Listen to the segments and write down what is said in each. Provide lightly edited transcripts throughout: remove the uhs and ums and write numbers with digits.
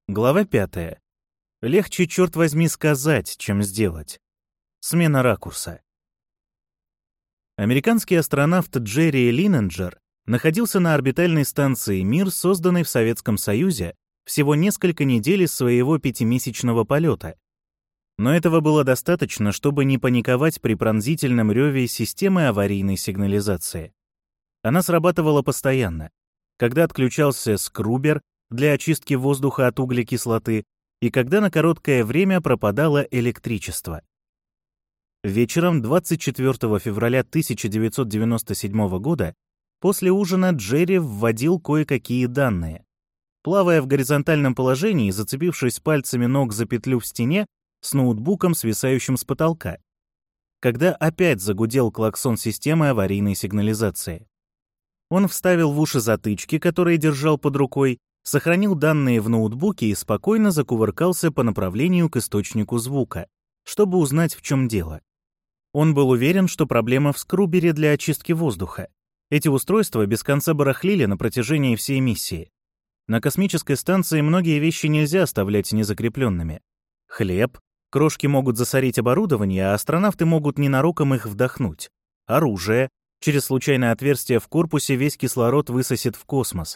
Глава 5. Легче, черт возьми, сказать, чем сделать. Смена ракурса. Американский астронавт Джерри Линненджер находился на орбитальной станции «Мир», созданной в Советском Союзе, всего несколько недель из своего 5-месячного полета. Но этого было достаточно, чтобы не паниковать при пронзительном реве системы аварийной сигнализации. Она срабатывала постоянно, когда отключался скрубер для очистки воздуха от углекислоты и когда на короткое время пропадало электричество. Вечером 24 февраля 1997 года после ужина Джерри вводил кое-какие данные. Плавая в горизонтальном положении и зацепившись пальцами ног за петлю в стене с ноутбуком, свисающим с потолка, когда опять загудел клаксон системы аварийной сигнализации. Он вставил в уши затычки, которые держал под рукой, сохранил данные в ноутбуке и спокойно закувыркался по направлению к источнику звука, чтобы узнать, в чем дело. Он был уверен, что проблема в скрубере для очистки воздуха. Эти устройства без конца барахлили на протяжении всей миссии. На космической станции многие вещи нельзя оставлять незакрепленными. Хлеб, крошки могут засорить оборудование, а астронавты могут ненароком их вдохнуть. Оружие, через случайное отверстие в корпусе весь кислород высосет в космос.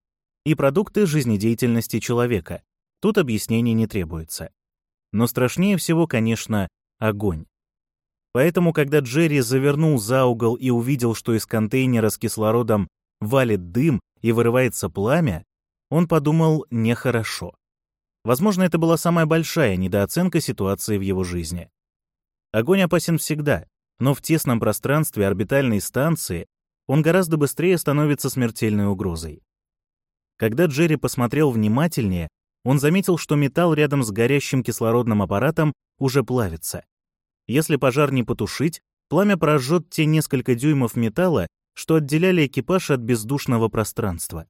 И продукты жизнедеятельности человека. Тут объяснений не требуется. Но страшнее всего, конечно, огонь. Поэтому, когда Джерри завернул за угол и увидел, что из контейнера с кислородом валит дым и вырывается пламя, он подумал нехорошо. Возможно, это была самая большая недооценка ситуации в его жизни. Огонь опасен всегда, но в тесном пространстве орбитальной станции он гораздо быстрее становится смертельной угрозой. Когда Джерри посмотрел внимательнее, он заметил, что металл рядом с горящим кислородным аппаратом уже плавится. Если пожар не потушить, пламя прожжет те несколько дюймов металла, что отделяли экипаж от бездушного пространства.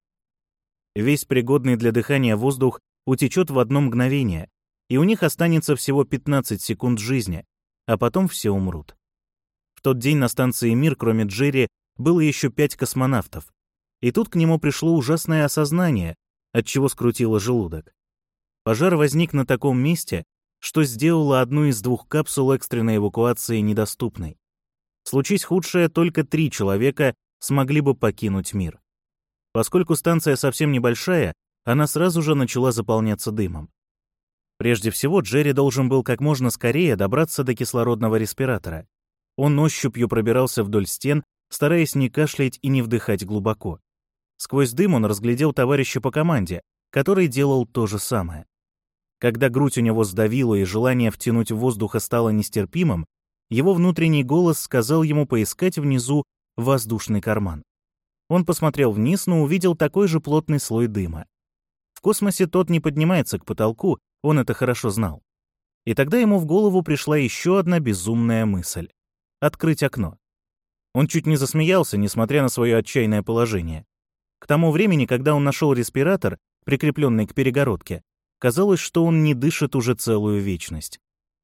Весь пригодный для дыхания воздух утечет в одно мгновение, и у них останется всего 15 секунд жизни, а потом все умрут. В тот день на станции «Мир», кроме Джерри, было еще 5 космонавтов. И тут к нему пришло ужасное осознание, отчего скрутило желудок. Пожар возник на таком месте, что сделало одну из 2 капсул экстренной эвакуации недоступной. Случись худшее, только 3 человека смогли бы покинуть Мир. Поскольку станция совсем небольшая, она сразу же начала заполняться дымом. Прежде всего, Джерри должен был как можно скорее добраться до кислородного респиратора. Он ощупью пробирался вдоль стен, стараясь не кашлять и не вдыхать глубоко. Сквозь дым он разглядел товарища по команде, который делал то же самое. Когда грудь у него сдавила и желание втянуть воздуха стало нестерпимым, его внутренний голос сказал ему поискать внизу воздушный карман. Он посмотрел вниз, но увидел такой же плотный слой дыма. В космосе тот не поднимается к потолку, он это хорошо знал. И тогда ему в голову пришла еще одна безумная мысль — открыть окно. Он чуть не засмеялся, несмотря на свое отчаянное положение. К тому времени, когда он нашел респиратор, прикрепленный к перегородке, казалось, что он не дышит уже целую вечность.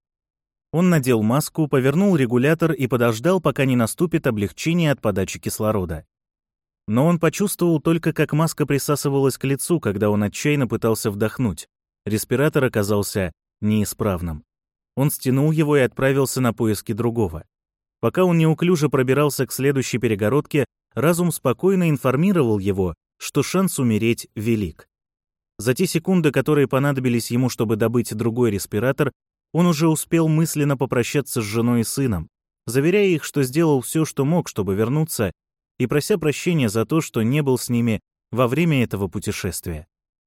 Он надел маску, повернул регулятор и подождал, пока не наступит облегчение от подачи кислорода. Но он почувствовал только, как маска присасывалась к лицу, когда он отчаянно пытался вдохнуть. Респиратор оказался неисправным. Он стянул его и отправился на поиски другого. Пока он неуклюже пробирался к следующей перегородке, разум спокойно информировал его, что шанс умереть велик. За те секунды, которые понадобились ему, чтобы добыть другой респиратор, он уже успел мысленно попрощаться с женой и сыном, заверяя их, что сделал все, что мог, чтобы вернуться, и прося прощения за то, что не был с ними во время этого путешествия.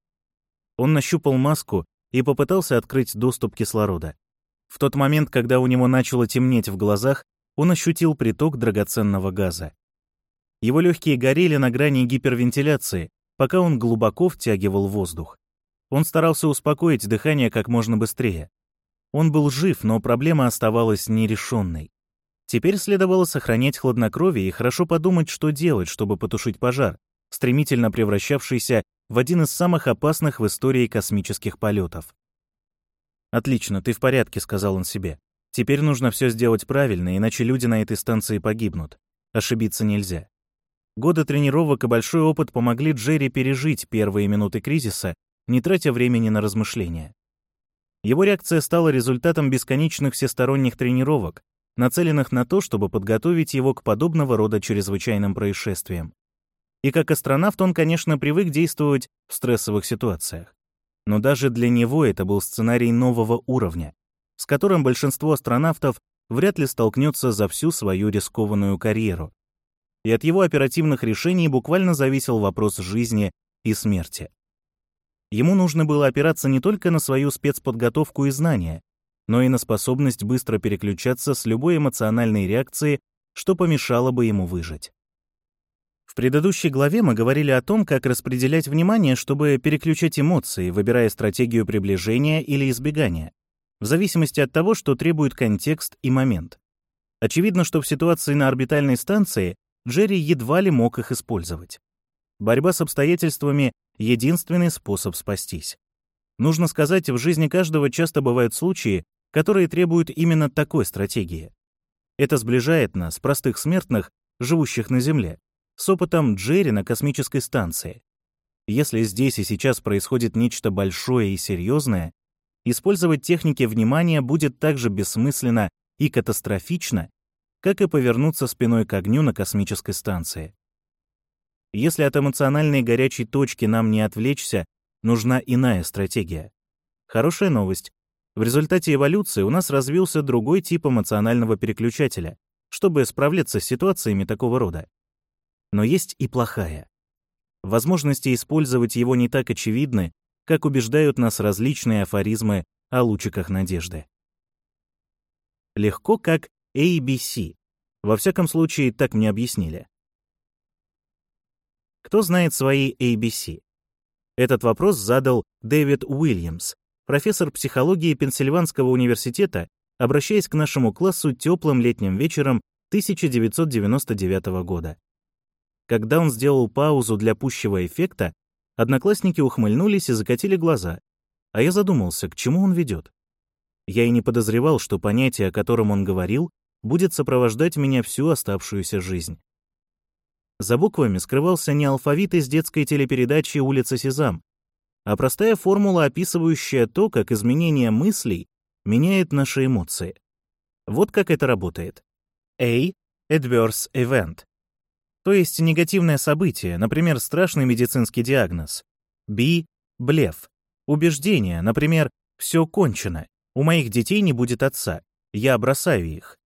Он нащупал маску и попытался открыть доступ кислорода. В тот момент, когда у него начало темнеть в глазах, он ощутил приток драгоценного газа. Его легкие горели на грани гипервентиляции, пока он глубоко втягивал воздух. Он старался успокоить дыхание как можно быстрее. Он был жив, но проблема оставалась нерешенной. Теперь следовало сохранять хладнокровие и хорошо подумать, что делать, чтобы потушить пожар, стремительно превращавшийся в один из самых опасных в истории космических полетов. «Отлично, ты в порядке», — сказал он себе. «Теперь нужно все сделать правильно, иначе люди на этой станции погибнут. Ошибиться нельзя». Годы тренировок и большой опыт помогли Джерри пережить первые минуты кризиса не тратя времени на размышления. Его реакция стала результатом бесконечных всесторонних тренировок, нацеленных на то, чтобы подготовить его к подобного рода чрезвычайным происшествиям. И как астронавт он, конечно, привык действовать в стрессовых ситуациях. Но даже для него это был сценарий нового уровня, с которым большинство астронавтов вряд ли столкнется за всю свою рискованную карьеру. И от его оперативных решений буквально зависел вопрос жизни и смерти. Ему нужно было опираться не только на свою спецподготовку и знания, но и на способность быстро переключаться с любой эмоциональной реакции, что помешало бы ему выжить. В предыдущей главе мы говорили о том, как распределять внимание, чтобы переключать эмоции, выбирая стратегию приближения или избегания, в зависимости от того, что требует контекст и момент. Очевидно, что в ситуации на орбитальной станции Джерри едва ли мог их использовать. Борьба с обстоятельствами — единственный способ спастись. Нужно сказать, в жизни каждого часто бывают случаи, которые требуют именно такой стратегии. Это сближает нас, простых смертных, живущих на Земле, с опытом Джерри на космической станции. Если здесь и сейчас происходит нечто большое и серьезное, использовать техники внимания будет так же бессмысленно и катастрофично, как и повернуться спиной к огню на космической станции. Если от эмоциональной горячей точки нам не отвлечься, нужна иная стратегия. Хорошая новость. В результате эволюции у нас развился другой тип эмоционального переключателя, чтобы справляться с ситуациями такого рода. Но есть и плохая. Возможности использовать его не так очевидны, как убеждают нас различные афоризмы о лучиках надежды. Легко как ABC. Во всяком случае, так мне объяснили. Кто знает свои ABC? Этот вопрос задал Дэвид Уильямс, профессор психологии Пенсильванского университета, обращаясь к нашему классу теплым летним вечером 1999 года. Когда он сделал паузу для пущего эффекта, одноклассники ухмыльнулись и закатили глаза, а я задумался, к чему он ведет. Я и не подозревал, что понятие, о котором он говорил, будет сопровождать меня всю оставшуюся жизнь. За буквами скрывался не алфавит из детской телепередачи «Улица Сезам», а простая формула, описывающая то, как изменение мыслей меняет наши эмоции. Вот как это работает. A — adverse event, то есть негативное событие, например, страшный медицинский диагноз. B — блеф, убеждение, например, «все кончено, у моих детей не будет отца, я бросаю их».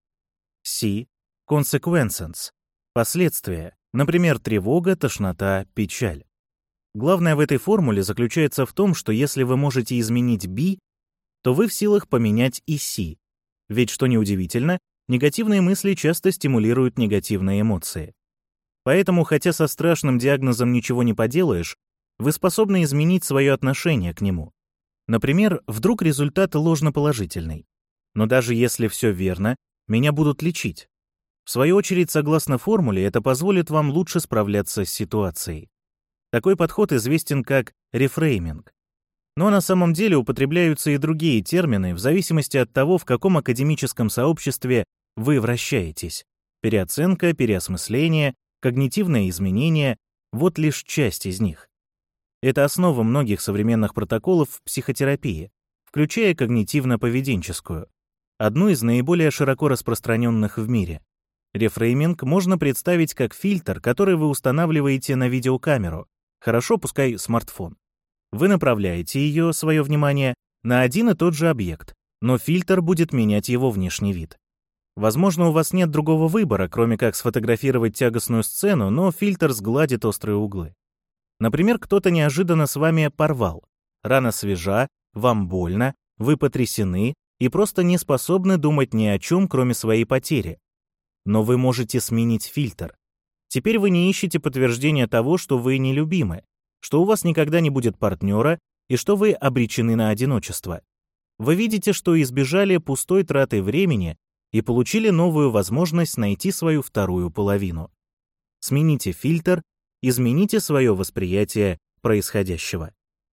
C — consequences, последствия, например, тревога, тошнота, печаль. Главное в этой формуле заключается в том, что если вы можете изменить B, то вы в силах поменять и C. Ведь, что неудивительно, негативные мысли часто стимулируют негативные эмоции. Поэтому, хотя со страшным диагнозом ничего не поделаешь, вы способны изменить свое отношение к нему. Например, вдруг результат ложноположительный. Но даже если все верно, меня будут лечить. В свою очередь, согласно формуле, это позволит вам лучше справляться с ситуацией. Такой подход известен как рефрейминг. Но на самом деле употребляются и другие термины в зависимости от того, в каком академическом сообществе вы вращаетесь. Переоценка, переосмысление, когнитивное изменение — вот лишь часть из них. Это основа многих современных протоколов в психотерапии, включая когнитивно-поведенческую, одну из наиболее широко распространенных в мире. Рефрейминг можно представить как фильтр, который вы устанавливаете на видеокамеру, хорошо, пускай смартфон. Вы направляете ее, свое внимание, на один и тот же объект, но фильтр будет менять его внешний вид. Возможно, у вас нет другого выбора, кроме как сфотографировать тягостную сцену, но фильтр сгладит острые углы. Например, кто-то неожиданно с вами порвал. Рана свежа, вам больно, вы потрясены и просто не способны думать ни о чем, кроме своей потери. Но вы можете сменить фильтр. Теперь вы не ищете подтверждения того, что вы нелюбимы, что у вас никогда не будет партнера и что вы обречены на одиночество. Вы видите, что избежали пустой траты времени и получили новую возможность найти свою вторую половину. Смените фильтр, измените свое восприятие происходящего.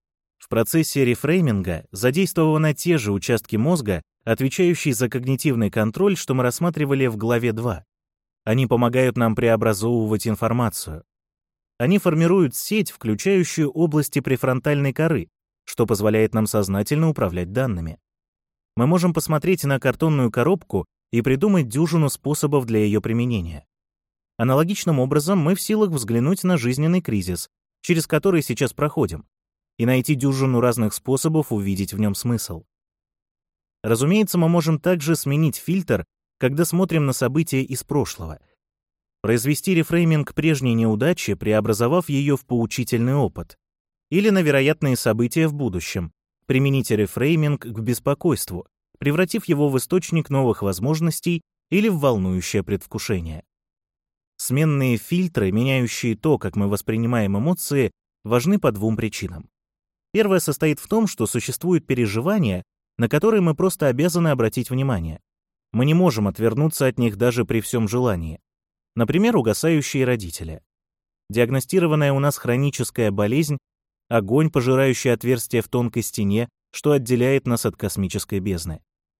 В процессе рефрейминга задействованы те же участки мозга, отвечающие за когнитивный контроль, что мы рассматривали в главе 2. Они помогают нам преобразовывать информацию. Они формируют сеть, включающую области префронтальной коры, что позволяет нам сознательно управлять данными. Мы можем посмотреть на картонную коробку и придумать дюжину способов для ее применения. Аналогичным образом мы в силах взглянуть на жизненный кризис, через который сейчас проходим, и найти дюжину разных способов увидеть в нем смысл. Разумеется, мы можем также сменить фильтр, когда смотрим на события из прошлого, произвести рефрейминг прежней неудачи, преобразовав ее в поучительный опыт, или на вероятные события в будущем, применить рефрейминг к беспокойству, превратив его в источник новых возможностей или в волнующее предвкушение. Сменные фильтры, меняющие то, как мы воспринимаем эмоции, важны по двум причинам. Первая состоит в том, что существуют переживания, на которые мы просто обязаны обратить внимание. Мы не можем отвернуться от них даже при всем желании. Например, угасающие родители. Диагностированная у нас хроническая болезнь, огонь, пожирающий отверстие в тонкой стене, что отделяет нас от космической бездны.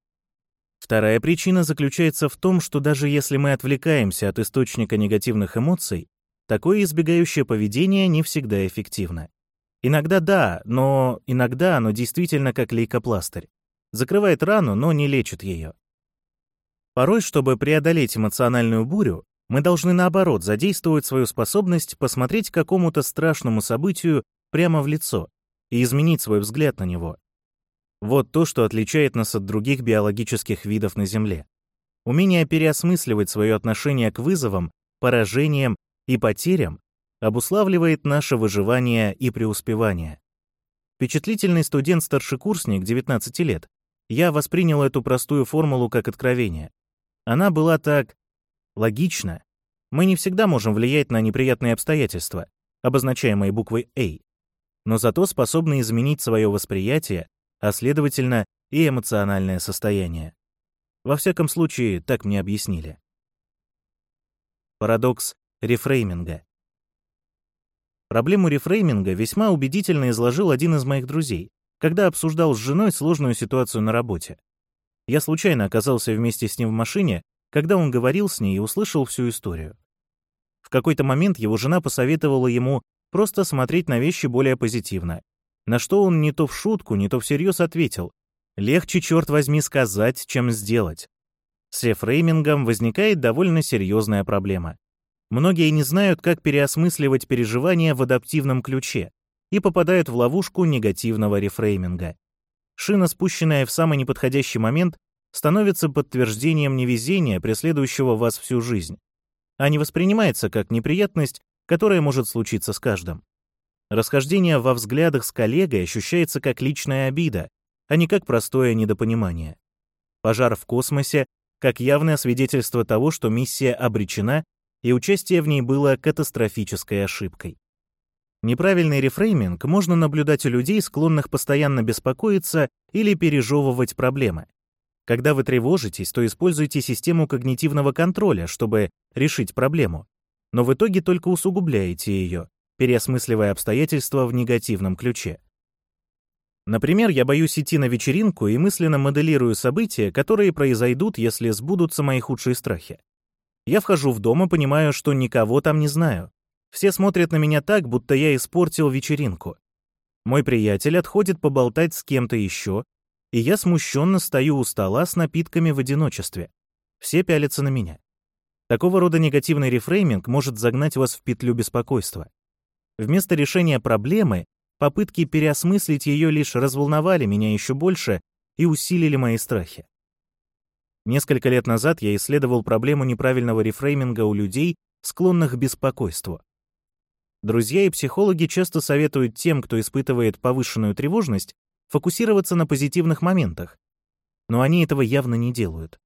Вторая причина заключается в том, что даже если мы отвлекаемся от источника негативных эмоций, такое избегающее поведение не всегда эффективно. Иногда да, но иногда оно действительно как лейкопластырь. Закрывает рану, но не лечит ее. Порой, чтобы преодолеть эмоциональную бурю, мы должны, наоборот, задействовать свою способность посмотреть какому-то страшному событию прямо в лицо и изменить свой взгляд на него. Вот то, что отличает нас от других биологических видов на Земле. Умение переосмысливать свое отношение к вызовам, поражениям и потерям обуславливает наше выживание и преуспевание. Впечатлительный студент-старшекурсник 19 лет, я воспринял эту простую формулу как откровение. Она была так логична. Мы не всегда можем влиять на неприятные обстоятельства, обозначаемые буквой «А», но зато способны изменить свое восприятие, а следовательно и эмоциональное состояние. Во всяком случае, так мне объяснили. Парадокс рефрейминга. Проблему рефрейминга весьма убедительно изложил один из моих друзей, когда обсуждал с женой сложную ситуацию на работе. Я случайно оказался вместе с ним в машине, когда он говорил с ней и услышал всю историю. В какой-то момент его жена посоветовала ему просто смотреть на вещи более позитивно, на что он не то в шутку, не то всерьез ответил: «Легче, черт возьми, сказать, чем сделать». С рефреймингом возникает довольно серьезная проблема. Многие не знают, как переосмысливать переживания в адаптивном ключе и попадают в ловушку негативного рефрейминга. Шина, спущенная в самый неподходящий момент, становится подтверждением невезения, преследующего вас всю жизнь, а не воспринимается как неприятность, которая может случиться с каждым. Расхождение во взглядах с коллегой ощущается как личная обида, а не как простое недопонимание. Пожар в космосе — как явное свидетельство того, что миссия обречена, и участие в ней было катастрофической ошибкой. Неправильный рефрейминг можно наблюдать у людей, склонных постоянно беспокоиться или пережевывать проблемы. Когда вы тревожитесь, то используйте систему когнитивного контроля, чтобы решить проблему, но в итоге только усугубляете ее, переосмысливая обстоятельства в негативном ключе. Например, я боюсь идти на вечеринку и мысленно моделирую события, которые произойдут, если сбудутся мои худшие страхи. Я вхожу в дом и понимаю, что никого там не знаю. Все смотрят на меня так, будто я испортил вечеринку. Мой приятель отходит поболтать с кем-то еще, и я смущенно стою у стола с напитками в одиночестве. Все пялятся на меня. Такого рода негативный рефрейминг может загнать вас в петлю беспокойства. Вместо решения проблемы, попытки переосмыслить ее лишь разволновали меня еще больше и усилили мои страхи. Несколько лет назад я исследовал проблему неправильного рефрейминга у людей, склонных к беспокойству. Друзья и психологи часто советуют тем, кто испытывает повышенную тревожность, фокусироваться на позитивных моментах, но они этого явно не делают.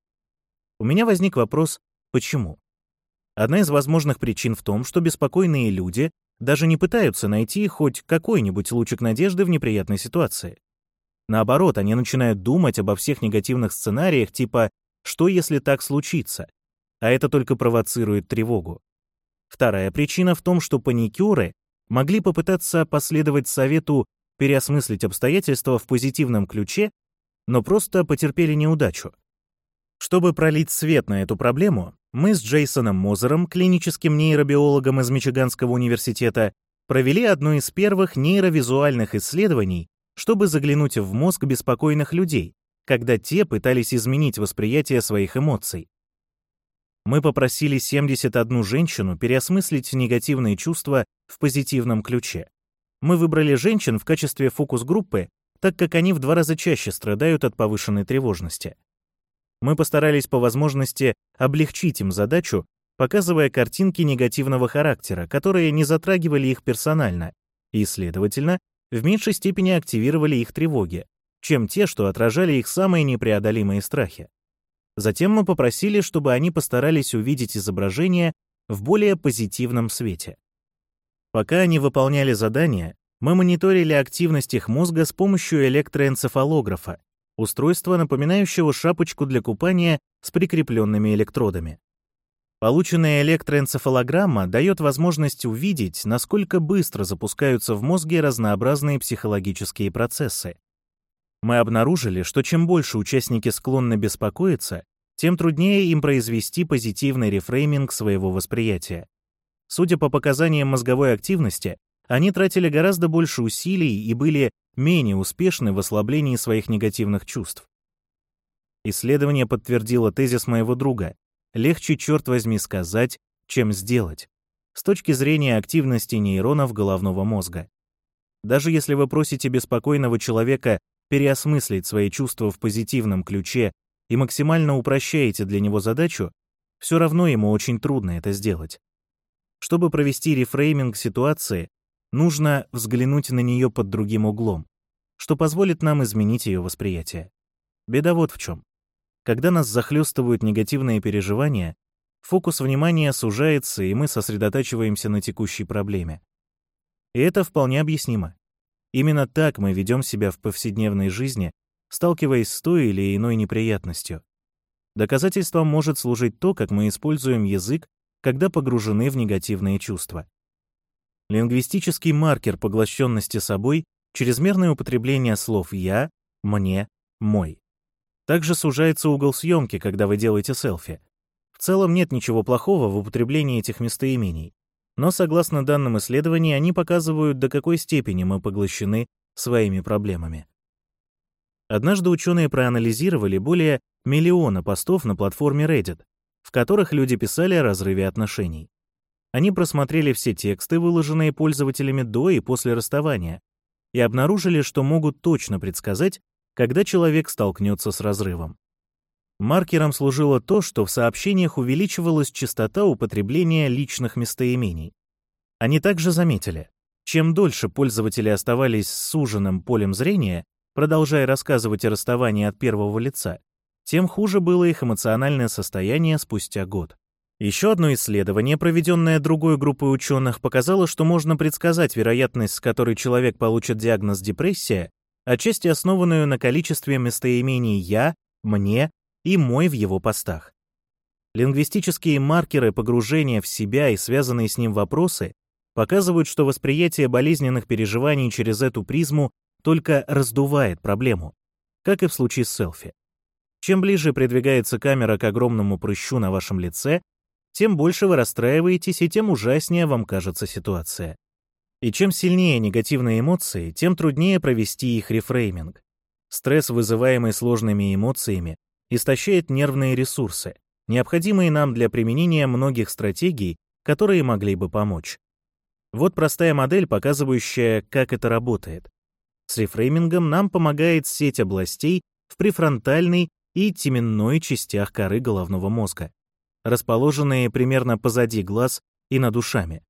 У меня возник вопрос: почему? Одна из возможных причин в том, что беспокойные люди даже не пытаются найти хоть какой-нибудь лучик надежды в неприятной ситуации. Наоборот, они начинают думать обо всех негативных сценариях, типа «что, если так случится?», а это только провоцирует тревогу. Вторая причина в том, что паникеры могли попытаться последовать совету переосмыслить обстоятельства в позитивном ключе, но просто потерпели неудачу. Чтобы пролить свет на эту проблему, мы с Джейсоном Мозером, клиническим нейробиологом из Мичиганского университета, провели одно из первых нейровизуальных исследований, чтобы заглянуть в мозг беспокойных людей, когда те пытались изменить восприятие своих эмоций. Мы попросили 71 женщину переосмыслить негативные чувства в позитивном ключе. Мы выбрали женщин в качестве фокус-группы, так как они в 2 раза чаще страдают от повышенной тревожности. Мы постарались по возможности облегчить им задачу, показывая картинки негативного характера, которые не затрагивали их персонально и, следовательно, в меньшей степени активировали их тревоги, чем те, что отражали их самые непреодолимые страхи. Затем мы попросили, чтобы они постарались увидеть изображение в более позитивном свете. Пока они выполняли задание, мы мониторили активность их мозга с помощью электроэнцефалографа, устройства, напоминающего шапочку для купания с прикрепленными электродами. Полученная электроэнцефалограмма дает возможность увидеть, насколько быстро запускаются в мозге разнообразные психологические процессы. Мы обнаружили, что чем больше участники склонны беспокоиться, тем труднее им произвести позитивный рефрейминг своего восприятия. Судя по показаниям мозговой активности, они тратили гораздо больше усилий и были менее успешны в ослаблении своих негативных чувств. Исследование подтвердило тезис моего друга: легче, черт возьми, сказать, чем сделать, с точки зрения активности нейронов головного мозга. Даже если вы просите беспокойного человека переосмыслить свои чувства в позитивном ключе и максимально упрощаете для него задачу, все равно ему очень трудно это сделать. Чтобы провести рефрейминг ситуации, нужно взглянуть на нее под другим углом, что позволит нам изменить ее восприятие. Беда вот в чем. Когда нас захлестывают негативные переживания, фокус внимания сужается, и мы сосредотачиваемся на текущей проблеме. И это вполне объяснимо. Именно так мы ведем себя в повседневной жизни, сталкиваясь с той или иной неприятностью. Доказательством может служить то, как мы используем язык, когда погружены в негативные чувства. Лингвистический маркер поглощенности собой — чрезмерное употребление слов «я», «мне», «мой». Также сужается угол съемки, когда вы делаете селфи. В целом нет ничего плохого в употреблении этих местоимений, но, согласно данным исследований, они показывают, до какой степени мы поглощены своими проблемами. Однажды ученые проанализировали более 1 миллиона постов на платформе Reddit, в которых люди писали о разрыве отношений. Они просмотрели все тексты, выложенные пользователями до и после расставания, и обнаружили, что могут точно предсказать, когда человек столкнется с разрывом. Маркером служило то, что в сообщениях увеличивалась частота употребления личных местоимений. Они также заметили, чем дольше пользователи оставались с суженным полем зрения, продолжая рассказывать о расставании от первого лица, тем хуже было их эмоциональное состояние спустя год. Еще одно исследование, проведенное другой группой ученых, показало, что можно предсказать вероятность, с которой человек получит диагноз депрессия, отчасти основанную на количестве местоимений «я», «мне» и «мой» в его постах. Лингвистические маркеры погружения в себя и связанные с ним вопросы показывают, что восприятие болезненных переживаний через эту призму только раздувает проблему, как и в случае с селфи. Чем ближе придвигается камера к огромному прыщу на вашем лице, тем больше вы расстраиваетесь и тем ужаснее вам кажется ситуация. И чем сильнее негативные эмоции, тем труднее провести их рефрейминг. Стресс, вызываемый сложными эмоциями, истощает нервные ресурсы, необходимые нам для применения многих стратегий, которые могли бы помочь. Вот простая модель, показывающая, как это работает. С рефреймингом нам помогает сеть областей в префронтальной и теменной частях коры головного мозга, расположенные примерно позади глаз и над ушами.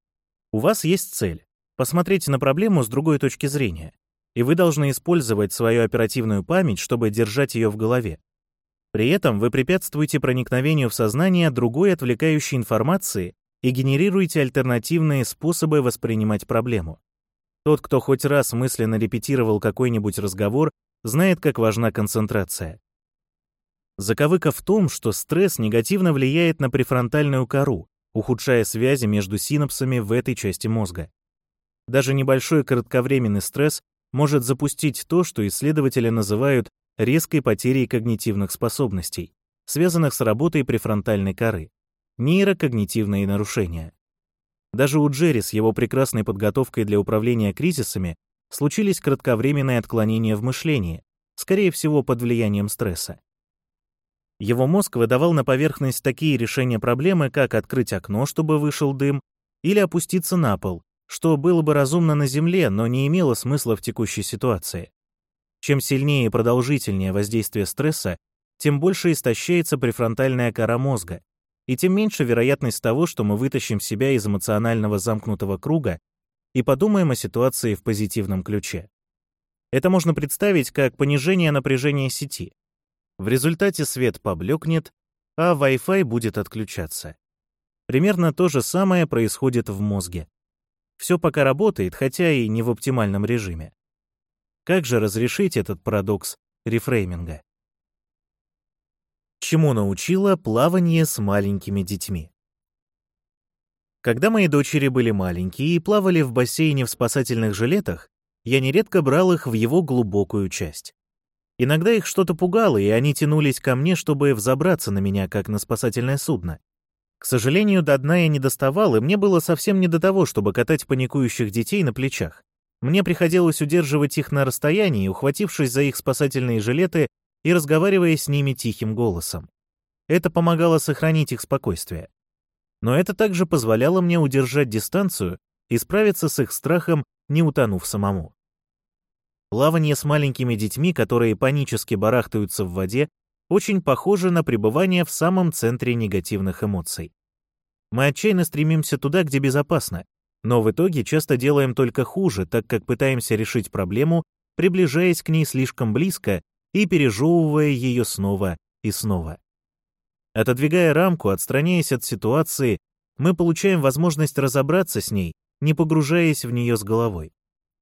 У вас есть цель — посмотреть на проблему с другой точки зрения, и вы должны использовать свою оперативную память, чтобы держать ее в голове. При этом вы препятствуете проникновению в сознание другой отвлекающей информации и генерируете альтернативные способы воспринимать проблему. Тот, кто хоть раз мысленно репетировал какой-нибудь разговор, знает, как важна концентрация. Заковыка в том, что стресс негативно влияет на префронтальную кору, ухудшая связи между синапсами в этой части мозга. Даже небольшой кратковременный стресс может запустить то, что исследователи называют резкой потерей когнитивных способностей, связанных с работой префронтальной коры, нейрокогнитивные нарушения. Даже у Джерри с его прекрасной подготовкой для управления кризисами случились кратковременные отклонения в мышлении, скорее всего, под влиянием стресса. Его мозг выдавал на поверхность такие решения проблемы, как открыть окно, чтобы вышел дым, или опуститься на пол, что было бы разумно на Земле, но не имело смысла в текущей ситуации. Чем сильнее и продолжительнее воздействие стресса, тем больше истощается префронтальная кора мозга, и тем меньше вероятность того, что мы вытащим себя из эмоционального замкнутого круга и подумаем о ситуации в позитивном ключе. Это можно представить как понижение напряжения сети. В результате свет поблекнет, а Wi-Fi будет отключаться. Примерно то же самое происходит в мозге. Все пока работает, хотя и не в оптимальном режиме. Как же разрешить этот парадокс рефрейминга? Чему научило плавание с маленькими детьми? Когда мои дочери были маленькие и плавали в бассейне в спасательных жилетах, я нередко брал их в его глубокую часть. Иногда их что-то пугало, и они тянулись ко мне, чтобы взобраться на меня, как на спасательное судно. К сожалению, до дна я не доставал, и мне было совсем не до того, чтобы катать паникующих детей на плечах. Мне приходилось удерживать их на расстоянии, ухватившись за их спасательные жилеты и разговаривая с ними тихим голосом. Это помогало сохранить их спокойствие. Но это также позволяло мне удержать дистанцию и справиться с их страхом, не утонув самому. Плавание с маленькими детьми, которые панически барахтаются в воде, очень похоже на пребывание в самом центре негативных эмоций. Мы отчаянно стремимся туда, где безопасно, но в итоге часто делаем только хуже, так как пытаемся решить проблему, приближаясь к ней слишком близко и пережевывая ее снова и снова. Отодвигая рамку, отстраняясь от ситуации, мы получаем возможность разобраться с ней, не погружаясь в нее с головой.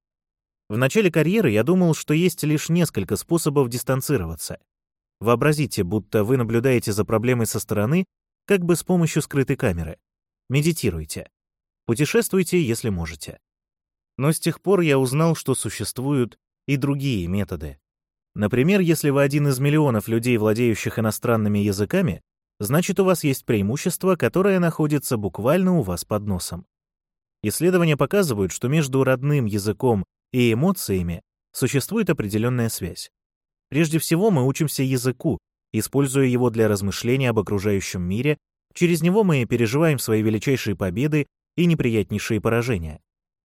В начале карьеры я думал, что есть лишь несколько способов дистанцироваться. Вообразите, будто вы наблюдаете за проблемой со стороны, как бы с помощью скрытой камеры. Медитируйте. Путешествуйте, если можете. Но с тех пор я узнал, что существуют и другие методы. Например, если вы один из миллионов людей, владеющих иностранными языками, значит, у вас есть преимущество, которое находится буквально у вас под носом. Исследования показывают, что между родным языком и эмоциями существует определенная связь. Прежде всего, мы учимся языку, используя его для размышления об окружающем мире, через него мы переживаем свои величайшие победы и неприятнейшие поражения.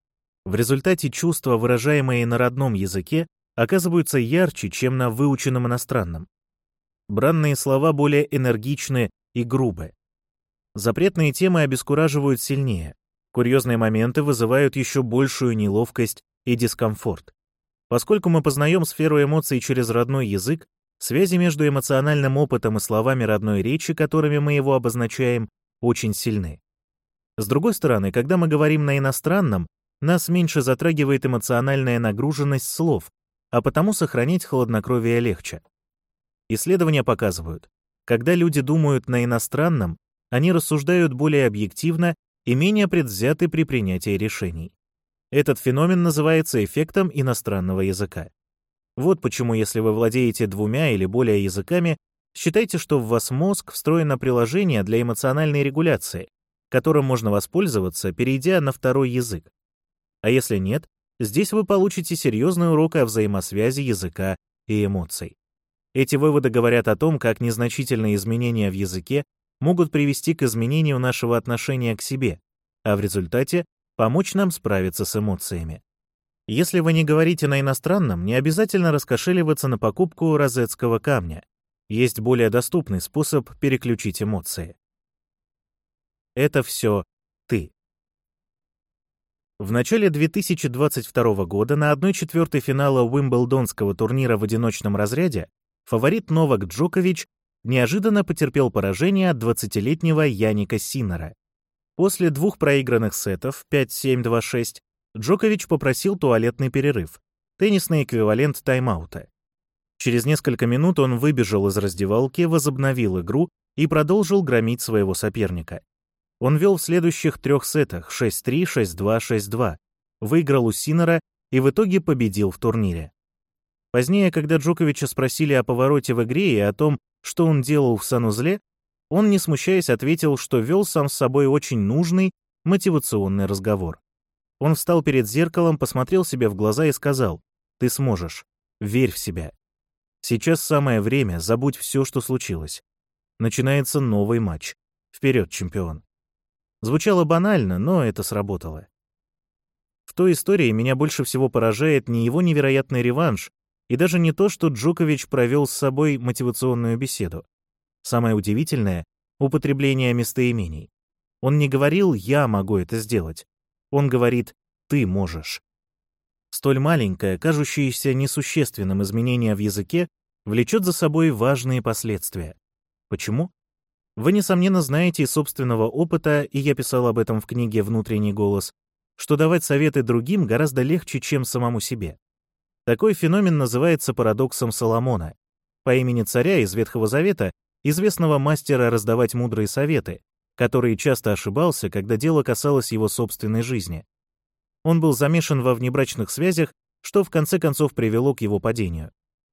В результате чувства, выражаемые на родном языке, оказываются ярче, чем на выученном иностранном. Бранные слова более энергичны и грубы. Запретные темы обескураживают сильнее. Курьезные моменты вызывают еще большую неловкость и дискомфорт. Поскольку мы познаем сферу эмоций через родной язык, связи между эмоциональным опытом и словами родной речи, которыми мы его обозначаем, очень сильны. С другой стороны, когда мы говорим на иностранном, нас меньше затрагивает эмоциональная нагруженность слов, а потому сохранять хладнокровие легче. Исследования показывают, когда люди думают на иностранном, они рассуждают более объективно и менее предвзяты при принятии решений. Этот феномен называется эффектом иностранного языка. Вот почему, если вы владеете 2 или более языками, считайте, что в ваш мозг встроено приложение для эмоциональной регуляции, которым можно воспользоваться, перейдя на 2-й язык. А если нет, здесь вы получите серьезный урок о взаимосвязи языка и эмоций. Эти выводы говорят о том, как незначительные изменения в языке могут привести к изменению нашего отношения к себе, а в результате помочь нам справиться с эмоциями. Если вы не говорите на иностранном, не обязательно раскошеливаться на покупку розетского камня. Есть более доступный способ переключить эмоции. Это все ты. В начале 2022 года на 1/4 финала Уимблдонского турнира в одиночном разряде фаворит Новак Джокович неожиданно потерпел поражение от 20-летнего Яника Синнера. После 2 проигранных сетов 5-7, 2-6 Джокович попросил туалетный перерыв, теннисный эквивалент тайм-аута. Через несколько минут он выбежал из раздевалки, возобновил игру и продолжил громить своего соперника. Он вел в следующих 3 сетах 6-3, 6-2, 6-2, выиграл у Синнера и в итоге победил в турнире. Позднее, когда Джоковича спросили о повороте в игре и о том, что он делал в санузле, он, не смущаясь, ответил, что вел сам с собой очень нужный, мотивационный разговор. Он встал перед зеркалом, посмотрел себе в глаза и сказал: «Ты сможешь. Верь в себя. Сейчас самое время, забудь все, что случилось. Начинается новый матч. Вперед, чемпион». Звучало банально, но это сработало. В той истории меня больше всего поражает не его невероятный реванш и даже не то, что Джокович провел с собой мотивационную беседу. Самое удивительное — употребление местоимений. Он не говорил «я могу это сделать». Он говорит «ты можешь». Столь маленькое, кажущееся несущественным изменение в языке влечет за собой важные последствия. Почему? Вы, несомненно, знаете из собственного опыта, и я писал об этом в книге «Внутренний голос», что давать советы другим гораздо легче, чем самому себе. Такой феномен называется парадоксом Соломона, по имени царя из Ветхого Завета, известного мастера раздавать мудрые советы, который часто ошибался, когда дело касалось его собственной жизни. Он был замешан во внебрачных связях, что в конце концов привело к его падению.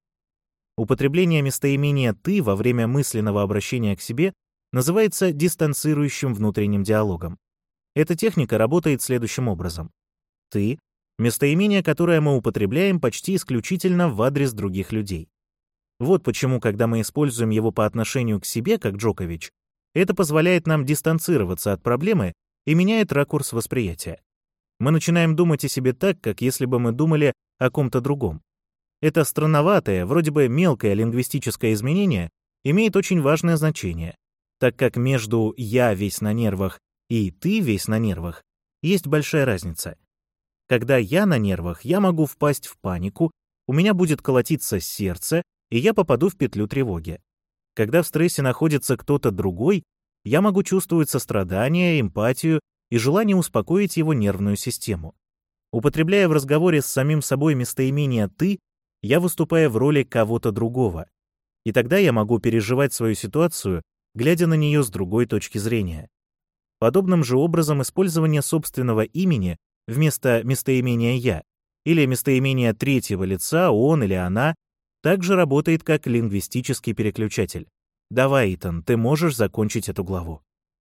Употребление местоимения «ты» во время мысленного обращения к себе называется дистанцирующим внутренним диалогом. Эта техника работает следующим образом. «Ты» — местоимение, которое мы употребляем почти исключительно в адрес других людей. Вот почему, когда мы используем его по отношению к себе, как Джокович, это позволяет нам дистанцироваться от проблемы и меняет ракурс восприятия. Мы начинаем думать о себе так, как если бы мы думали о ком-то другом. Это странноватое, вроде бы мелкое лингвистическое изменение имеет очень важное значение, так как между «я весь на нервах» и «ты весь на нервах» есть большая разница. Когда я на нервах, я могу впасть в панику, у меня будет колотиться сердце, и я попаду в петлю тревоги. Когда в стрессе находится кто-то другой, я могу чувствовать сострадание, эмпатию и желание успокоить его нервную систему. Употребляя в разговоре с самим собой местоимение «ты», я выступаю в роли кого-то другого. И тогда я могу переживать свою ситуацию, глядя на нее с другой точки зрения. Подобным же образом использование собственного имени вместо местоимения «я» или местоимения третьего лица «он» или «она» также работает как лингвистический переключатель. Давай, Итан, ты можешь закончить эту главу.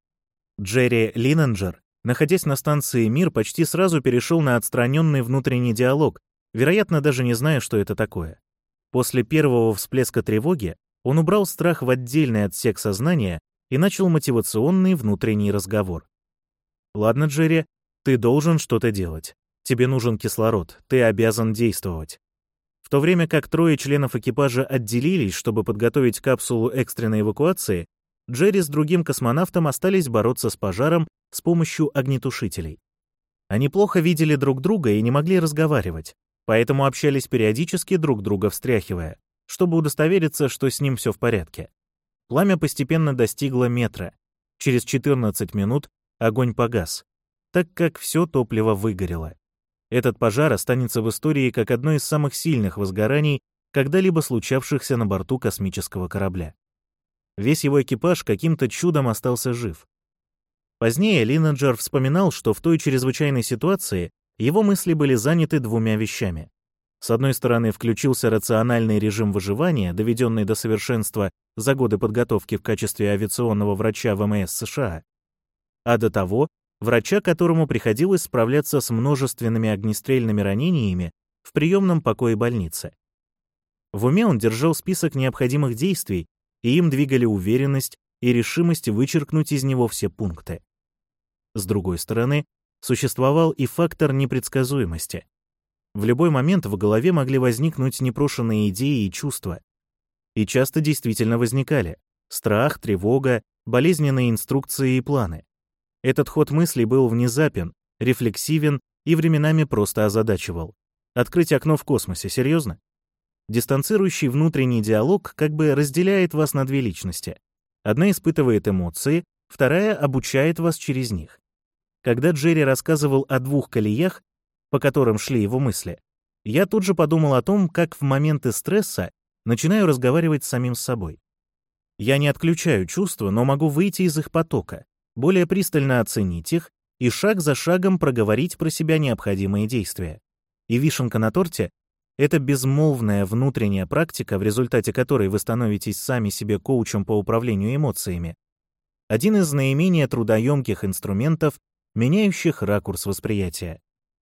Джерри Линенджер, находясь на станции «Мир», почти сразу перешел на отстраненный внутренний диалог, вероятно, даже не зная, что это такое. После первого всплеска тревоги он убрал страх в отдельный отсек сознания и начал мотивационный внутренний разговор. «Ладно, Джерри, ты должен что-то делать. Тебе нужен кислород, ты обязан действовать». В то время как трое членов экипажа отделились, чтобы подготовить капсулу экстренной эвакуации, Джерри с другим космонавтом остались бороться с пожаром с помощью огнетушителей. Они плохо видели друг друга и не могли разговаривать, поэтому общались периодически, друг друга встряхивая, чтобы удостовериться, что с ним все в порядке. Пламя постепенно достигло метра. Через 14 минут огонь погас, так как все топливо выгорело. Этот пожар останется в истории как одно из самых сильных возгораний, когда-либо случавшихся на борту космического корабля. Весь его экипаж каким-то чудом остался жив. Позднее Линенджер вспоминал, что в той чрезвычайной ситуации его мысли были заняты двумя вещами. С одной стороны, включился рациональный режим выживания, доведенный до совершенства за годы подготовки в качестве авиационного врача ВМС США, а до того — врача, которому приходилось справляться с множественными огнестрельными ранениями в приемном покое больницы. В уме он держал список необходимых действий, и им двигали уверенность и решимость вычеркнуть из него все пункты. С другой стороны, существовал и фактор непредсказуемости. В любой момент в голове могли возникнуть непрошенные идеи и чувства. И часто действительно возникали страх, тревога, болезненные инструкции и планы. Этот ход мыслей был внезапен, рефлексивен и временами просто озадачивал. Открыть окно в космосе, серьезно? Дистанцирующий внутренний диалог как бы разделяет вас на две личности. Одна испытывает эмоции, вторая обучает вас через них. Когда Джерри рассказывал о двух колеях, по которым шли его мысли, я тут же подумал о том, как в моменты стресса начинаю разговаривать с самим собой. Я не отключаю чувства, но могу выйти из их потока, более пристально оценить их и шаг за шагом проговорить про себя необходимые действия. И вишенка на торте — это безмолвная внутренняя практика, в результате которой вы становитесь сами себе коучем по управлению эмоциями. Один из наименее трудоемких инструментов, меняющих ракурс восприятия.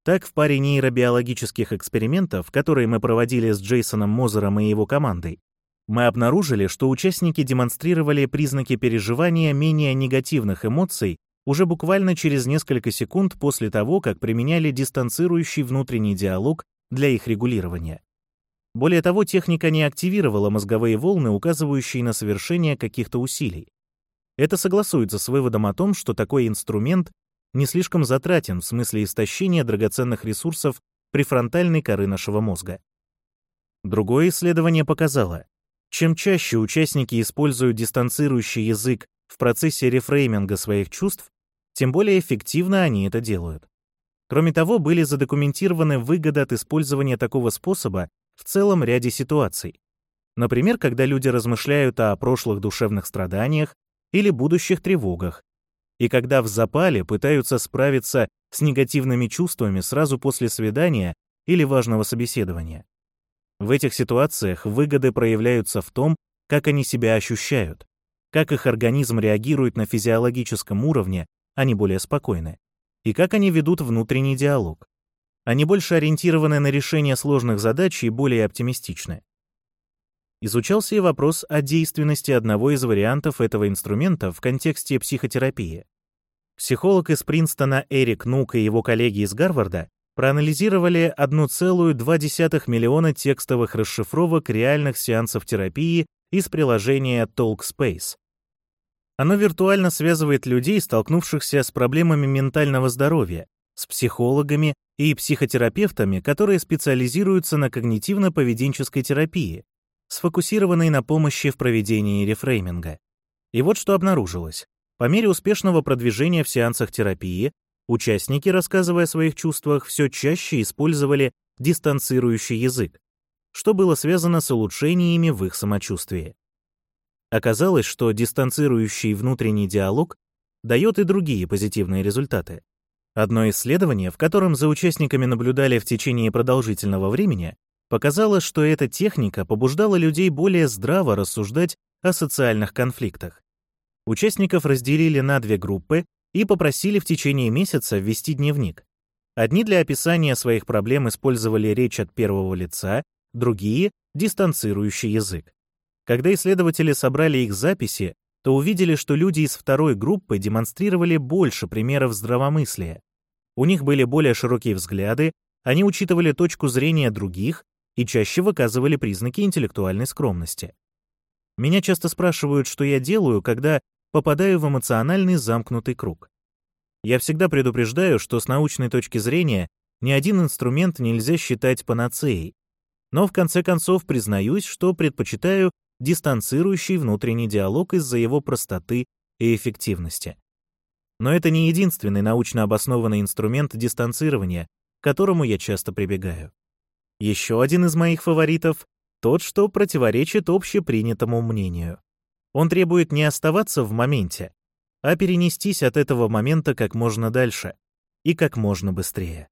Так, в паре нейробиологических экспериментов, которые мы проводили с Джейсоном Мозером и его командой, мы обнаружили, что участники демонстрировали признаки переживания менее негативных эмоций уже буквально через несколько секунд после того, как применяли дистанцирующий внутренний диалог для их регулирования. Более того, техника не активировала мозговые волны, указывающие на совершение каких-то усилий. Это согласуется с выводом о том, что такой инструмент не слишком затратен в смысле истощения драгоценных ресурсов префронтальной коры нашего мозга. Другое исследование показало, чем чаще участники используют дистанцирующий язык в процессе рефрейминга своих чувств, тем более эффективно они это делают. Кроме того, были задокументированы выгоды от использования такого способа в целом ряде ситуаций. Например, когда люди размышляют о прошлых душевных страданиях или будущих тревогах, и когда в запале пытаются справиться с негативными чувствами сразу после свидания или важного собеседования. В этих ситуациях выгоды проявляются в том, как они себя ощущают, как их организм реагирует на физиологическом уровне, они более спокойны, и как они ведут внутренний диалог. Они больше ориентированы на решение сложных задач и более оптимистичны. Изучался и вопрос о действенности одного из вариантов этого инструмента в контексте психотерапии. Психолог из Принстона Эрик Нук и его коллеги из Гарварда проанализировали 1,2 миллиона текстовых расшифровок реальных сеансов терапии из приложения Talkspace. Оно виртуально связывает людей, столкнувшихся с проблемами ментального здоровья, с психологами и психотерапевтами, которые специализируются на когнитивно-поведенческой терапии, сфокусированной на помощи в проведении рефрейминга. И вот что обнаружилось. По мере успешного продвижения в сеансах терапии, участники, рассказывая о своих чувствах, все чаще использовали дистанцирующий язык, что было связано с улучшениями в их самочувствии. Оказалось, что дистанцирующий внутренний диалог дает и другие позитивные результаты. Одно исследование, в котором за участниками наблюдали в течение продолжительного времени, показало, что эта техника побуждала людей более здраво рассуждать о социальных конфликтах. Участников разделили на две группы и попросили в течение месяца ввести дневник. Одни для описания своих проблем использовали речь от первого лица, другие — дистанцирующий язык. Когда исследователи собрали их записи, то увидели, что люди из второй группы демонстрировали больше примеров здравомыслия. У них были более широкие взгляды, они учитывали точку зрения других и чаще выказывали признаки интеллектуальной скромности. Меня часто спрашивают, что я делаю, когда попадаю в эмоциональный замкнутый круг. Я всегда предупреждаю, что с научной точки зрения ни один инструмент нельзя считать панацеей, но в конце концов признаюсь, что предпочитаю дистанцирующий внутренний диалог из-за его простоты и эффективности. Но это не единственный научно обоснованный инструмент дистанцирования, к которому я часто прибегаю. Еще один из моих фаворитов — тот, что противоречит общепринятому мнению. Он требует не оставаться в моменте, а перенестись от этого момента как можно дальше и как можно быстрее.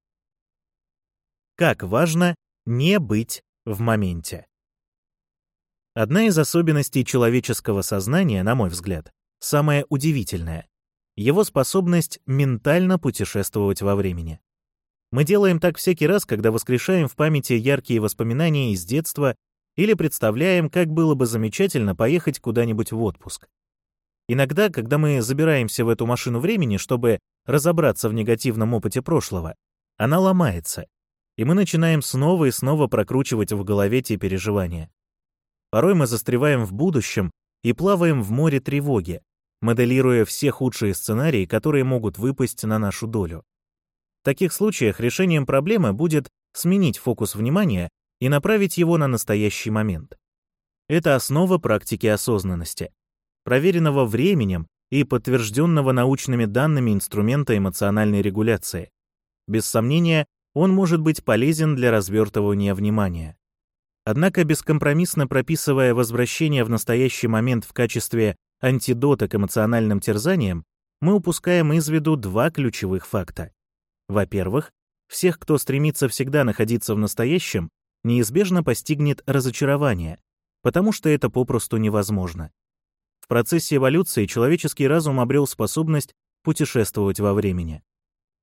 Как важно не быть в моменте. Одна из особенностей человеческого сознания, на мой взгляд, самая удивительная — его способность ментально путешествовать во времени. Мы делаем так всякий раз, когда воскрешаем в памяти яркие воспоминания из детства или представляем, как было бы замечательно поехать куда-нибудь в отпуск. Иногда, когда мы забираемся в эту машину времени, чтобы разобраться в негативном опыте прошлого, она ломается, и мы начинаем снова и снова прокручивать в голове те переживания. Порой мы застреваем в будущем и плаваем в море тревоги, моделируя все худшие сценарии, которые могут выпасть на нашу долю. В таких случаях решением проблемы будет сменить фокус внимания и направить его на настоящий момент. Это основа практики осознанности, проверенного временем и подтвержденного научными данными инструмента эмоциональной регуляции. Без сомнения, он может быть полезен для развертывания внимания. Однако, бескомпромиссно прописывая возвращение в настоящий момент в качестве антидота к эмоциональным терзаниям, мы упускаем из виду два ключевых факта. Во-первых, всех, кто стремится всегда находиться в настоящем, неизбежно постигнет разочарование, потому что это попросту невозможно. В процессе эволюции человеческий разум обрел способность путешествовать во времени.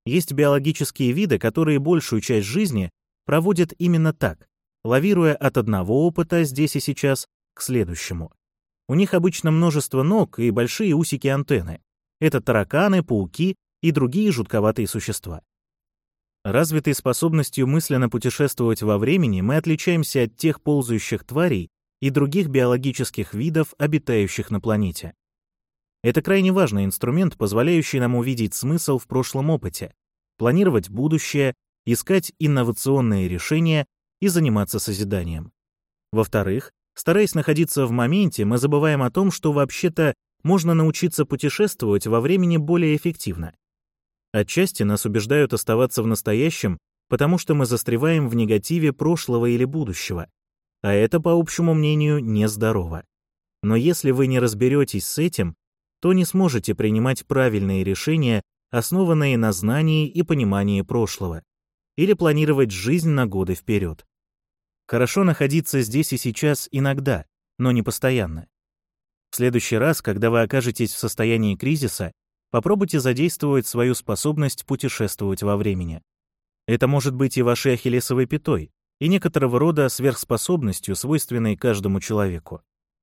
Есть биологические виды, которые большую часть жизни проводят именно так, лавируя от одного опыта здесь и сейчас к следующему. У них обычно множество ног и большие усики-антенны. Это тараканы, пауки и другие жутковатые существа. Развитой способностью мысленно путешествовать во времени мы отличаемся от тех ползающих тварей и других биологических видов, обитающих на планете. Это крайне важный инструмент, позволяющий нам увидеть смысл в прошлом опыте, планировать будущее, искать инновационные решения и заниматься созиданием. Во-вторых, стараясь находиться в моменте, мы забываем о том, что вообще-то можно научиться путешествовать во времени более эффективно. Отчасти нас убеждают оставаться в настоящем, потому что мы застреваем в негативе прошлого или будущего, а это, по общему мнению, нездорово. Но если вы не разберетесь с этим, то не сможете принимать правильные решения, основанные на знании и понимании прошлого, или планировать жизнь на годы вперед. Хорошо находиться здесь и сейчас иногда, но не постоянно. В следующий раз, когда вы окажетесь в состоянии кризиса, попробуйте задействовать свою способность путешествовать во времени. Это может быть и вашей ахиллесовой пятой, и некоторого рода сверхспособностью, свойственной каждому человеку.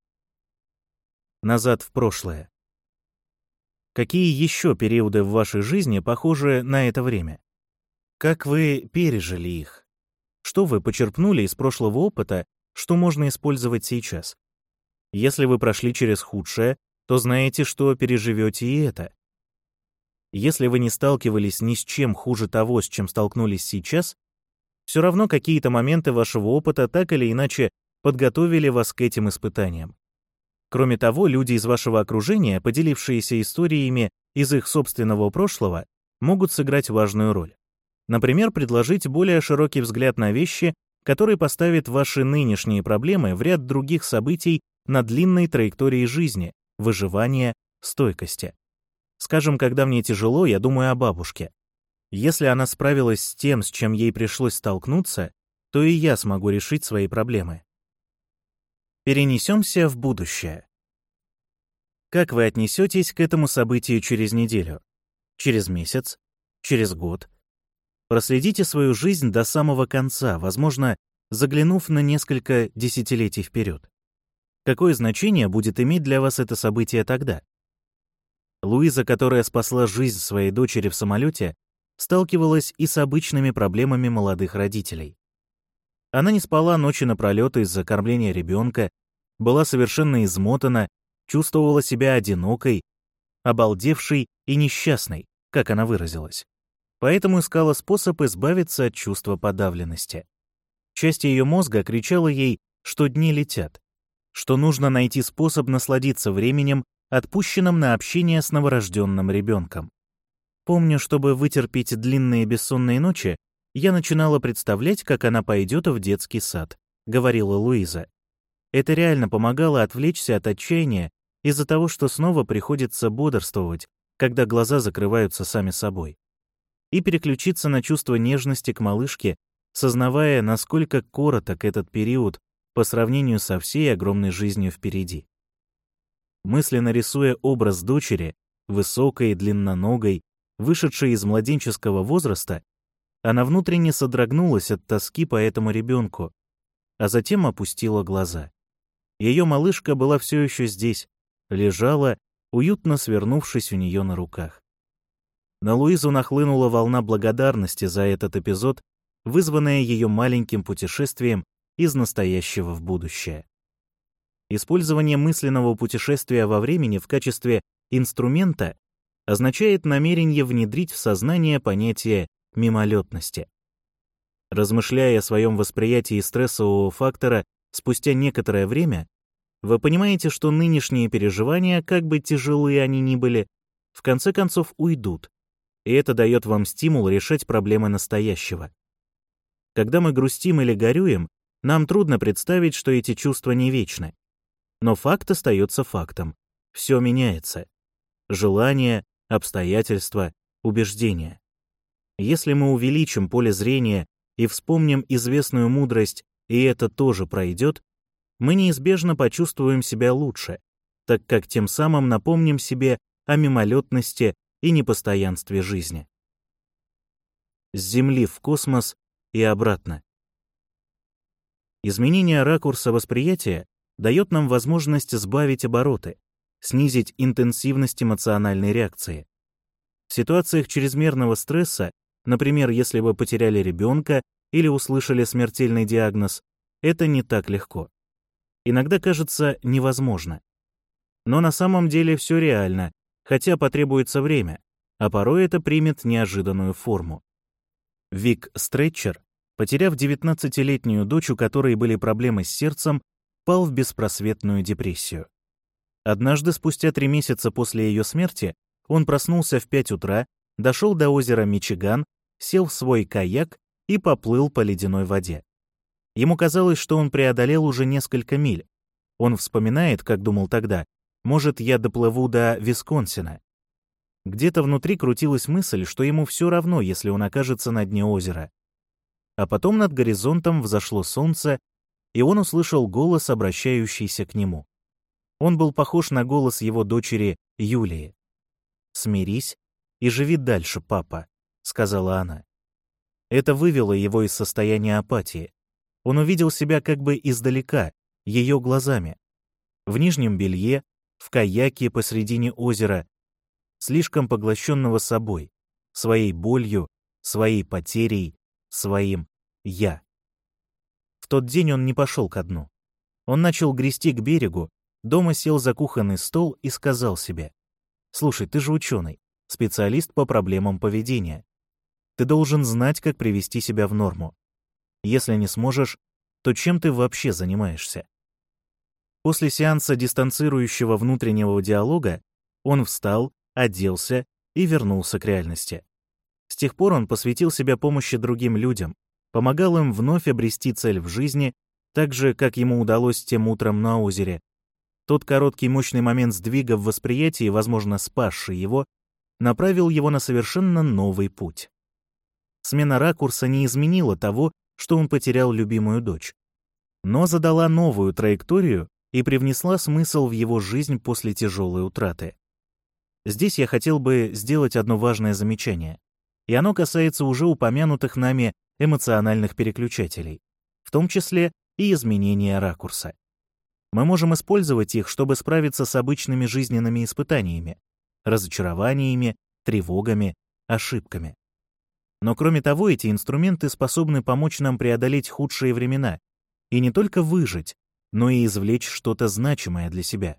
Назад в прошлое. Какие еще периоды в вашей жизни похожи на это время? Как вы пережили их? Что вы почерпнули из прошлого опыта, что можно использовать сейчас? Если вы прошли через худшее, то знаете, что переживете и это. Если вы не сталкивались ни с чем хуже того, с чем столкнулись сейчас, все равно какие-то моменты вашего опыта так или иначе подготовили вас к этим испытаниям. Кроме того, люди из вашего окружения, поделившиеся историями из их собственного прошлого, могут сыграть важную роль. Например, предложить более широкий взгляд на вещи, который поставит ваши нынешние проблемы в ряд других событий на длинной траектории жизни, выживания, стойкости. Скажем, когда мне тяжело, я думаю о бабушке. Если она справилась с тем, с чем ей пришлось столкнуться, то и я смогу решить свои проблемы. Перенесемся в будущее. Как вы отнесетесь к этому событию через неделю? Через месяц? Через год? Проследите свою жизнь до самого конца, возможно, заглянув на несколько десятилетий вперед. Какое значение будет иметь для вас это событие тогда? Луиза, которая спасла жизнь своей дочери в самолете, сталкивалась и с обычными проблемами молодых родителей. Она не спала ночи напролет из-за кормления ребенка, была совершенно измотана, чувствовала себя одинокой, обалдевшей и несчастной, как она выразилась. Поэтому искала способ избавиться от чувства подавленности. Часть ее мозга кричала ей, что дни летят, что нужно найти способ насладиться временем, отпущенным на общение с новорожденным ребенком. Помню, чтобы вытерпеть длинные бессонные ночи, я начинала представлять, как она пойдет в детский сад, говорила Луиза. Это реально помогало отвлечься от отчаяния из-за того, что снова приходится бодрствовать, когда глаза закрываются сами собой, и переключиться на чувство нежности к малышке, сознавая, насколько короток этот период по сравнению со всей огромной жизнью впереди. Мысленно рисуя образ дочери, высокой, длинноногой, вышедшей из младенческого возраста, она внутренне содрогнулась от тоски по этому ребенку, а затем опустила глаза. Ее малышка была все еще здесь, лежала, уютно свернувшись у нее на руках. На Луизу нахлынула волна благодарности за этот эпизод, вызванная ее маленьким путешествием из настоящего в будущее. Использование мысленного путешествия во времени в качестве инструмента означает намерение внедрить в сознание понятие мимолетности. Размышляя о своем восприятии стрессового фактора спустя некоторое время, вы понимаете, что нынешние переживания, как бы тяжелые они ни были, в конце концов уйдут, и это дает вам стимул решать проблемы настоящего. Когда мы грустим или горюем, нам трудно представить, что эти чувства не вечны. Но факт остается фактом. Все меняется. Желания, обстоятельства, убеждения. Если мы увеличим поле зрения и вспомним известную мудрость «и это тоже пройдет», мы неизбежно почувствуем себя лучше, так как тем самым напомним себе о мимолетности и непостоянстве жизни. с Земли в космос и обратно. Изменение ракурса восприятия дает нам возможность сбавить обороты, снизить интенсивность эмоциональной реакции. В ситуациях чрезмерного стресса, например, если вы потеряли ребенка или услышали смертельный диагноз, это не так легко. Иногда кажется невозможно. Но на самом деле все реально, хотя потребуется время, а порой это примет неожиданную форму. Вик Стретчер, потеряв 19-летнюю дочь, у которой были проблемы с сердцем, впал в беспросветную депрессию. Однажды, спустя 3 месяца после ее смерти, он проснулся в 5 утра, дошел до озера Мичиган, сел в свой каяк и поплыл по ледяной воде. Ему казалось, что он преодолел уже несколько миль. Он вспоминает, как думал тогда, может, я доплыву до Висконсина. Где-то внутри крутилась мысль, что ему все равно, если он окажется на дне озера. А потом над горизонтом взошло солнце, и он услышал голос, обращающийся к нему. Он был похож на голос его дочери Юлии. «Смирись и живи дальше, папа», — сказала она. Это вывело его из состояния апатии. Он увидел себя как бы издалека, ее глазами. В нижнем белье, в каяке посредине озера, слишком поглощенного собой, своей болью, своей потерей, своим «я». В тот день он не пошел ко дну. Он начал грести к берегу, дома сел за кухонный стол и сказал себе: «Слушай, ты же ученый, специалист по проблемам поведения. Ты должен знать, как привести себя в норму. Если не сможешь, то чем ты вообще занимаешься?» После сеанса дистанцирующего внутреннего диалога он встал, оделся и вернулся к реальности. С тех пор он посвятил себя помощи другим людям, помогал им вновь обрести цель в жизни, так же, как ему удалось тем утром на озере. Тот короткий мощный момент сдвига в восприятии, возможно, спасший его, направил его на совершенно новый путь. Смена ракурса не изменила того, что он потерял любимую дочь, но задала новую траекторию и привнесла смысл в его жизнь после тяжелой утраты. Здесь я хотел бы сделать одно важное замечание, и оно касается уже упомянутых нами эмоциональных переключателей, в том числе и изменения ракурса. Мы можем использовать их, чтобы справиться с обычными жизненными испытаниями, разочарованиями, тревогами, ошибками. Но кроме того, эти инструменты способны помочь нам преодолеть худшие времена и не только выжить, но и извлечь что-то значимое для себя.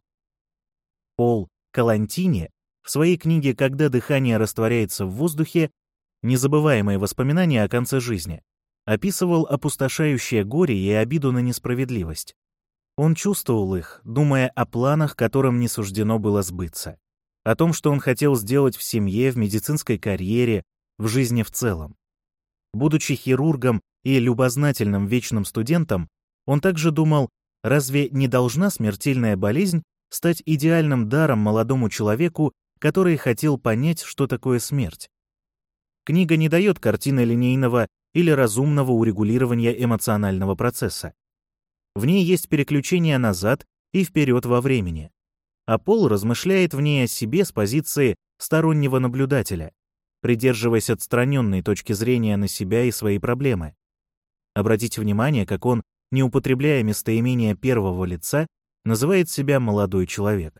Пол Калантини в своей книге «Когда дыхание растворяется в воздухе. Незабываемые воспоминания о конце жизни» описывал опустошающее горе и обиду на несправедливость. Он чувствовал их, думая о планах, которым не суждено было сбыться, о том, что он хотел сделать в семье, в медицинской карьере, в жизни в целом. Будучи хирургом и любознательным вечным студентом, он также думал, разве не должна смертельная болезнь стать идеальным даром молодому человеку, который хотел понять, что такое смерть? Книга не дает картины линейного или разумного урегулирования эмоционального процесса. В ней есть переключение назад и вперед во времени. А Пол размышляет в ней о себе с позиции стороннего наблюдателя, придерживаясь отстраненной точки зрения на себя и свои проблемы. Обратите внимание, как он, не употребляя местоимения первого лица, называет себя «молодой человек».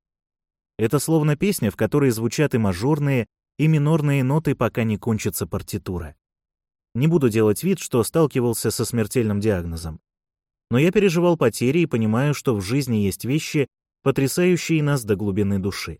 Это словно песня, в которой звучат и мажорные, и минорные ноты, пока не кончится партитура. Не буду делать вид, что сталкивался со смертельным диагнозом. Но я переживал потери и понимаю, что в жизни есть вещи, потрясающие нас до глубины души.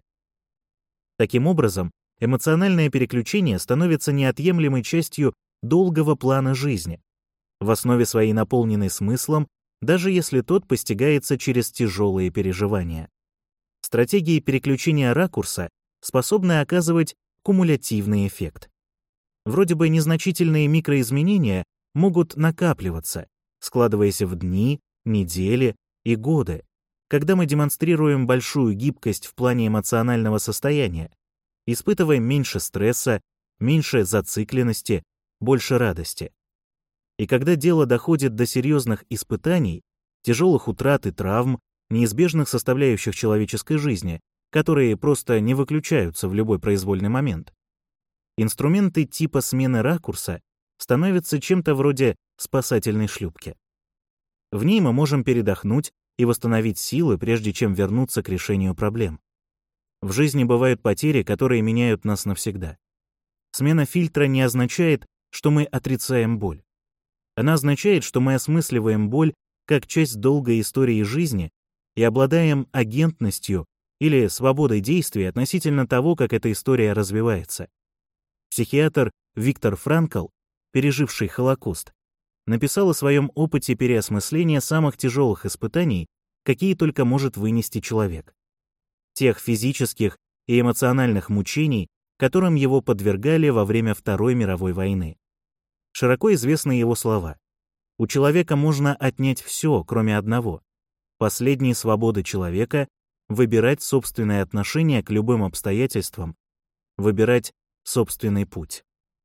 Таким образом, эмоциональное переключение становится неотъемлемой частью долгого плана жизни, в основе своей наполненной смыслом, даже если тот постигается через тяжелые переживания. Стратегии переключения ракурса способны оказывать кумулятивный эффект. Вроде бы незначительные микроизменения могут накапливаться, складываясь в дни, недели и годы, когда мы демонстрируем большую гибкость в плане эмоционального состояния, испытываем меньше стресса, меньше зацикленности, больше радости. И когда дело доходит до серьезных испытаний, тяжелых утрат и травм, неизбежных составляющих человеческой жизни, которые просто не выключаются в любой произвольный момент, Инструменты типа смены ракурса становятся чем-то вроде спасательной шлюпки. В ней мы можем передохнуть и восстановить силы, прежде чем вернуться к решению проблем. В жизни бывают потери, которые меняют нас навсегда. Смена фильтра не означает, что мы отрицаем боль. Она означает, что мы осмысливаем боль как часть долгой истории жизни и обладаем агентностью или свободой действий относительно того, как эта история развивается. Психиатр Виктор Франкл, переживший Холокост, написал о своем опыте переосмысления самых тяжелых испытаний, какие только может вынести человек. Тех физических и эмоциональных мучений, которым его подвергали во время Второй мировой войны. Широко известны его слова. У человека можно отнять все, кроме одного. Последней свободы человека — выбирать собственное отношение к любым обстоятельствам, выбирать собственный путь.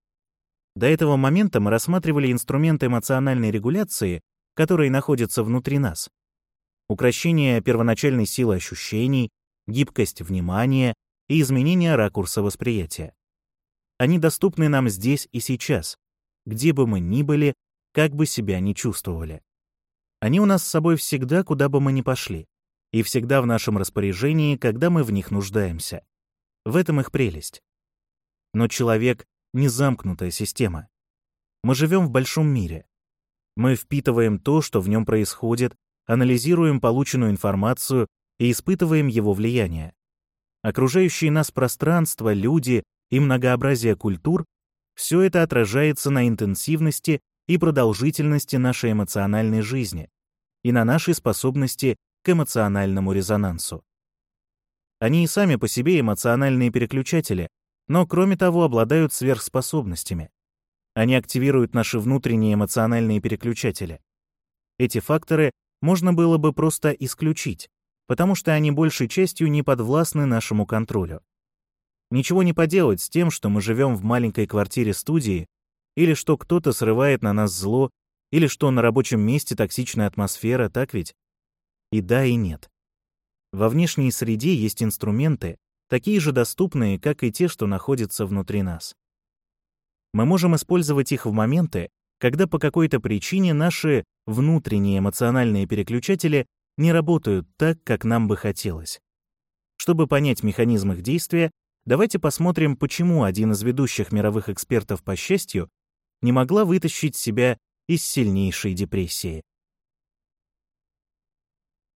До этого момента мы рассматривали инструменты эмоциональной регуляции, которые находятся внутри нас. Укрощение первоначальной силы ощущений, гибкость внимания и изменение ракурса восприятия. Они доступны нам здесь и сейчас, где бы мы ни были, как бы себя ни чувствовали. Они у нас с собой всегда, куда бы мы ни пошли, и всегда в нашем распоряжении, когда мы в них нуждаемся. В этом их прелесть. Но человек — не замкнутая система. Мы живем в большом мире. Мы впитываем то, что в нем происходит, анализируем полученную информацию и испытываем его влияние. Окружающие нас пространство, люди и многообразие культур — все это отражается на интенсивности и продолжительности нашей эмоциональной жизни и на нашей способности к эмоциональному резонансу. Они и сами по себе эмоциональные переключатели, но, кроме того, обладают сверхспособностями. Они активируют наши внутренние эмоциональные переключатели. Эти факторы можно было бы просто исключить, потому что они большей частью не подвластны нашему контролю. Ничего не поделать с тем, что мы живем в маленькой квартире-студии, или что кто-то срывает на нас зло, или что на рабочем месте токсичная атмосфера, так ведь? И да, и нет. Во внешней среде есть инструменты, такие же доступные, как и те, что находятся внутри нас. Мы можем использовать их в моменты, когда по какой-то причине наши внутренние эмоциональные переключатели не работают так, как нам бы хотелось. Чтобы понять механизм их действия, давайте посмотрим, почему один из ведущих мировых экспертов по счастью не могла вытащить себя из сильнейшей депрессии.